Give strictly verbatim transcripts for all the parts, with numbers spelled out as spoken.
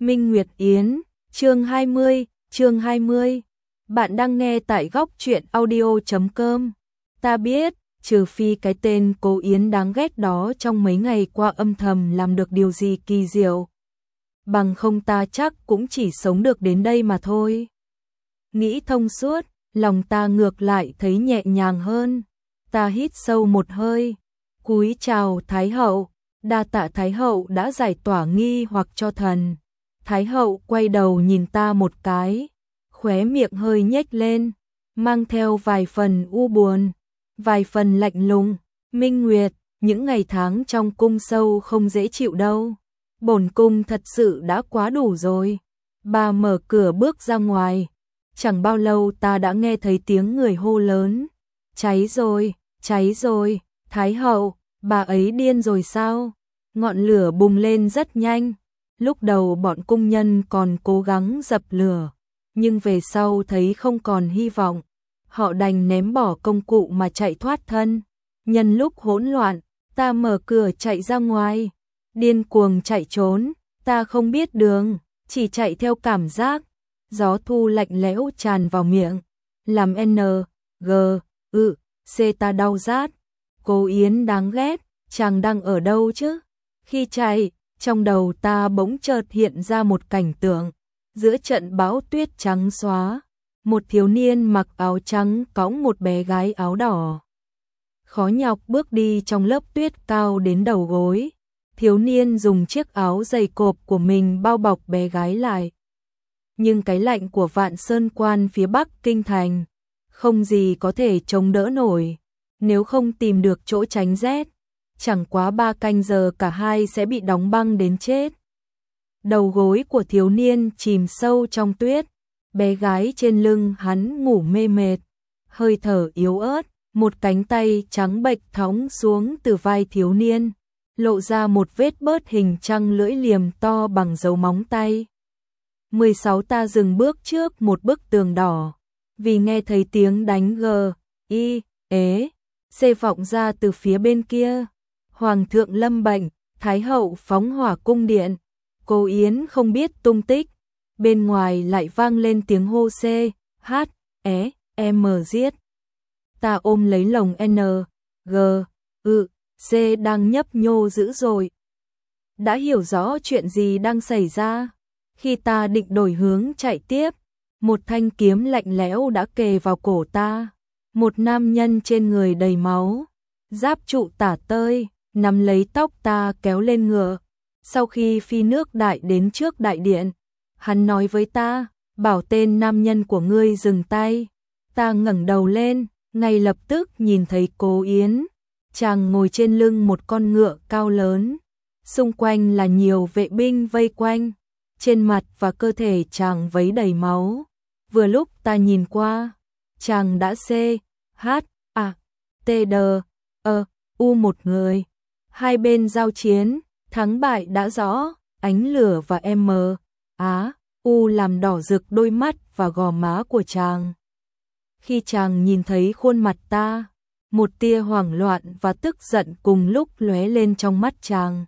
Minh Nguyệt Yến, chương hai mươi, chương hai mươi. Bạn đang nghe tại góc truyện audio chấm com. Ta biết, trừ phi cái tên Cố Yến đáng ghét đó trong mấy ngày qua âm thầm làm được điều gì kỳ diệu. Bằng không ta chắc cũng chỉ sống được đến đây mà thôi. Nghĩ thông suốt, lòng ta ngược lại thấy nhẹ nhàng hơn. Ta hít sâu một hơi, cúi chào Thái hậu, đa tạ Thái hậu đã giải tỏa nghi hoặc cho thần. Thái hậu quay đầu nhìn ta một cái, khóe miệng hơi nhếch lên, mang theo vài phần u buồn, vài phần lạnh lùng. Minh Nguyệt, những ngày tháng trong cung sâu không dễ chịu đâu. Bổn cung thật sự đã quá đủ rồi. Bà mở cửa bước ra ngoài. Chẳng bao lâu ta đã nghe thấy tiếng người hô lớn. Cháy rồi, cháy rồi, Thái hậu, bà ấy điên rồi sao? Ngọn lửa bùng lên rất nhanh. Lúc đầu bọn cung nhân còn cố gắng dập lửa, nhưng về sau thấy không còn hy vọng. Họ đành ném bỏ công cụ mà chạy thoát thân. Nhân lúc hỗn loạn, ta mở cửa chạy ra ngoài. Điên cuồng chạy trốn, ta không biết đường, chỉ chạy theo cảm giác. Gió thu lạnh lẽo tràn vào miệng, làm N, G, ư, C ta đau rát. Cố Yến đáng ghét, chàng đang ở đâu chứ? Khi chạy, trong đầu ta bỗng chợt hiện ra một cảnh tượng. Giữa trận bão tuyết trắng xóa, một thiếu niên mặc áo trắng cõng một bé gái áo đỏ. Khó nhọc bước đi trong lớp tuyết cao đến đầu gối. Thiếu niên dùng chiếc áo dày cộp của mình bao bọc bé gái lại. Nhưng cái lạnh của Vạn Sơn Quan phía bắc kinh thành, không gì có thể chống đỡ nổi. Nếu không tìm được chỗ tránh rét, chẳng quá ba canh giờ cả hai sẽ bị đóng băng đến chết. Đầu gối của thiếu niên chìm sâu trong tuyết, bé gái trên lưng hắn ngủ mê mệt, hơi thở yếu ớt, một cánh tay trắng bệch thõng xuống từ vai thiếu niên, lộ ra một vết bớt hình trăng lưỡi liềm to bằng dấu móng tay. mười sáu ta dừng bước trước một bức tường đỏ, vì nghe thấy tiếng đánh g, y, ế, c vọng ra từ phía bên kia. Hoàng thượng lâm bệnh, Thái hậu phóng hỏa cung điện, Cố Yến không biết tung tích. Bên ngoài lại vang lên tiếng hô C, H, E, M giết. Ta ôm lấy lồng N, G, ư, C đang nhấp nhô dữ dội. Đã hiểu rõ chuyện gì đang xảy ra. Khi ta định đổi hướng chạy tiếp, một thanh kiếm lạnh lẽo đã kề vào cổ ta. Một nam nhân trên người đầy máu, giáp trụ tả tơi, nắm lấy tóc ta kéo lên ngựa. Sau khi phi nước đại đến trước đại điện, hắn nói với ta, bảo tên nam nhân của ngươi dừng tay. Ta ngẩng đầu lên, ngay lập tức nhìn thấy Cố Yến. Chàng ngồi trên lưng một con ngựa cao lớn. Xung quanh là nhiều vệ binh vây quanh. Trên mặt và cơ thể chàng vấy đầy máu. Vừa lúc ta nhìn qua, chàng đã C, H, A, T, D, E, U một người. Hai bên giao chiến, thắng bại đã rõ, ánh lửa và M, Á, U làm đỏ rực đôi mắt và gò má của chàng. Khi chàng nhìn thấy khuôn mặt ta, một tia hoảng loạn và tức giận cùng lúc lóe lên trong mắt chàng.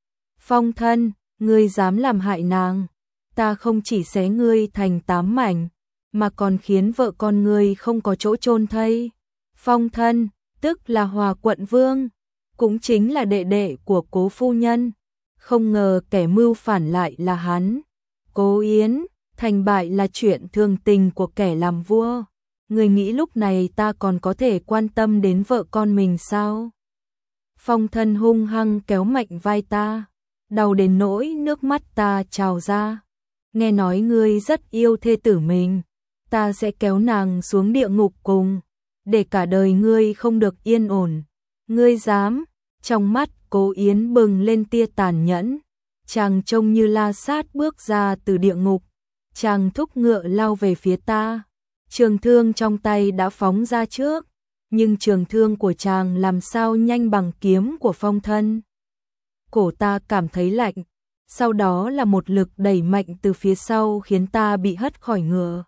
Phong thân, ngươi dám làm hại nàng, ta không chỉ xé ngươi thành tám mảnh, mà còn khiến vợ con ngươi không có chỗ chôn thây. Phong thân, tức là Hòa quận vương, cũng chính là đệ đệ của Cố phu nhân. Không ngờ kẻ mưu phản lại là hắn. Cố Yến, thành bại là chuyện thường tình của kẻ làm vua. Người nghĩ lúc này ta còn có thể quan tâm đến vợ con mình sao? Phong thân hung hăng kéo mạnh vai ta, đau đến nỗi nước mắt ta trào ra. Nghe nói ngươi rất yêu thê tử mình, ta sẽ kéo nàng xuống địa ngục cùng, để cả đời ngươi không được yên ổn. Ngươi dám? Trong mắt Cố Yến bừng lên tia tàn nhẫn. Chàng trông như La Sát bước ra từ địa ngục. Chàng thúc ngựa lao về phía ta. Trường thương trong tay đã phóng ra trước, nhưng trường thương của chàng làm sao nhanh bằng kiếm của phong thân. Cổ ta cảm thấy lạnh, sau đó là một lực đẩy mạnh từ phía sau khiến ta bị hất khỏi ngựa.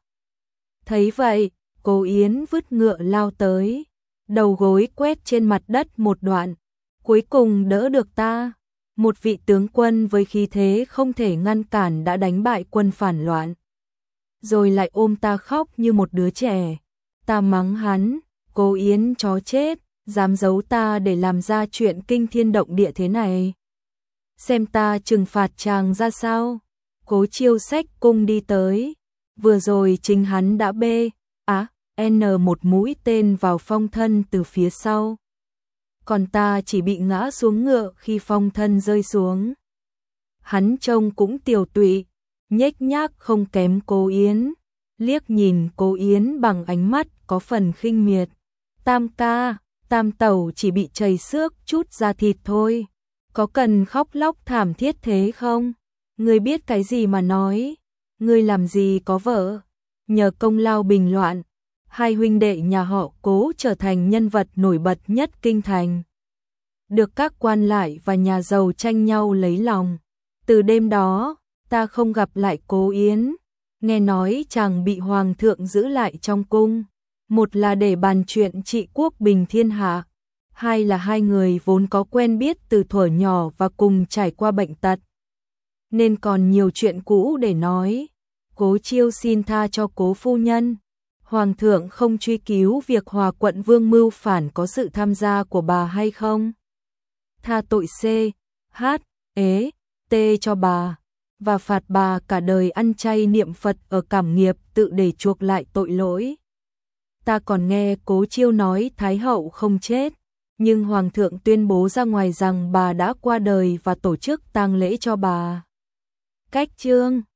Thấy vậy, Cố Yến vứt ngựa lao tới, đầu gối quét trên mặt đất một đoạn, cuối cùng đỡ được ta. một vị tướng quân với khí thế không thể ngăn cản đã đánh bại quân phản loạn. Rồi lại ôm ta khóc như một đứa trẻ. Ta mắng hắn, Cố Yến chó chết, dám giấu ta để làm ra chuyện kinh thiên động địa thế này. Xem ta trừng phạt chàng ra sao. Cố Chiêu xách cung đi tới. Vừa rồi chính hắn đã bê, á, N một mũi tên vào Phong Thân từ phía sau. Còn ta chỉ bị ngã xuống ngựa khi Phong Thân rơi xuống. Hắn trông cũng tiều tụy, nhếch nhác không kém Cố Yến. Liếc nhìn Cố Yến bằng ánh mắt có phần khinh miệt. Tam ca, Tam tẩu chỉ bị chảy xước chút da thịt thôi. Có cần khóc lóc thảm thiết thế không? Ngươi biết cái gì mà nói? Ngươi làm gì có vợ? Nhờ công lao bình loạn, hai huynh đệ nhà họ Cố trở thành nhân vật nổi bật nhất kinh thành. Được các quan lại và nhà giàu tranh nhau lấy lòng. Từ đêm đó, ta không gặp lại Cố Yến. Nghe nói chàng bị hoàng thượng giữ lại trong cung. Một là để bàn chuyện trị quốc bình thiên hạ. Hai là hai người vốn có quen biết từ thuở nhỏ và cùng trải qua bệnh tật. Nên còn nhiều chuyện cũ để nói. Cố Chiêu xin tha cho Cố phu nhân. Hoàng thượng không truy cứu việc Hòa quận vương mưu phản có sự tham gia của bà hay không? Tha tội C, H, ế, T cho bà. Và phạt bà cả đời ăn chay niệm Phật ở Cảm Nghiệp tự để chuộc lại tội lỗi. Ta còn nghe Cố Chiêu nói Thái hậu không chết. Nhưng Hoàng thượng tuyên bố ra ngoài rằng bà đã qua đời và tổ chức tang lễ cho bà. Cách chương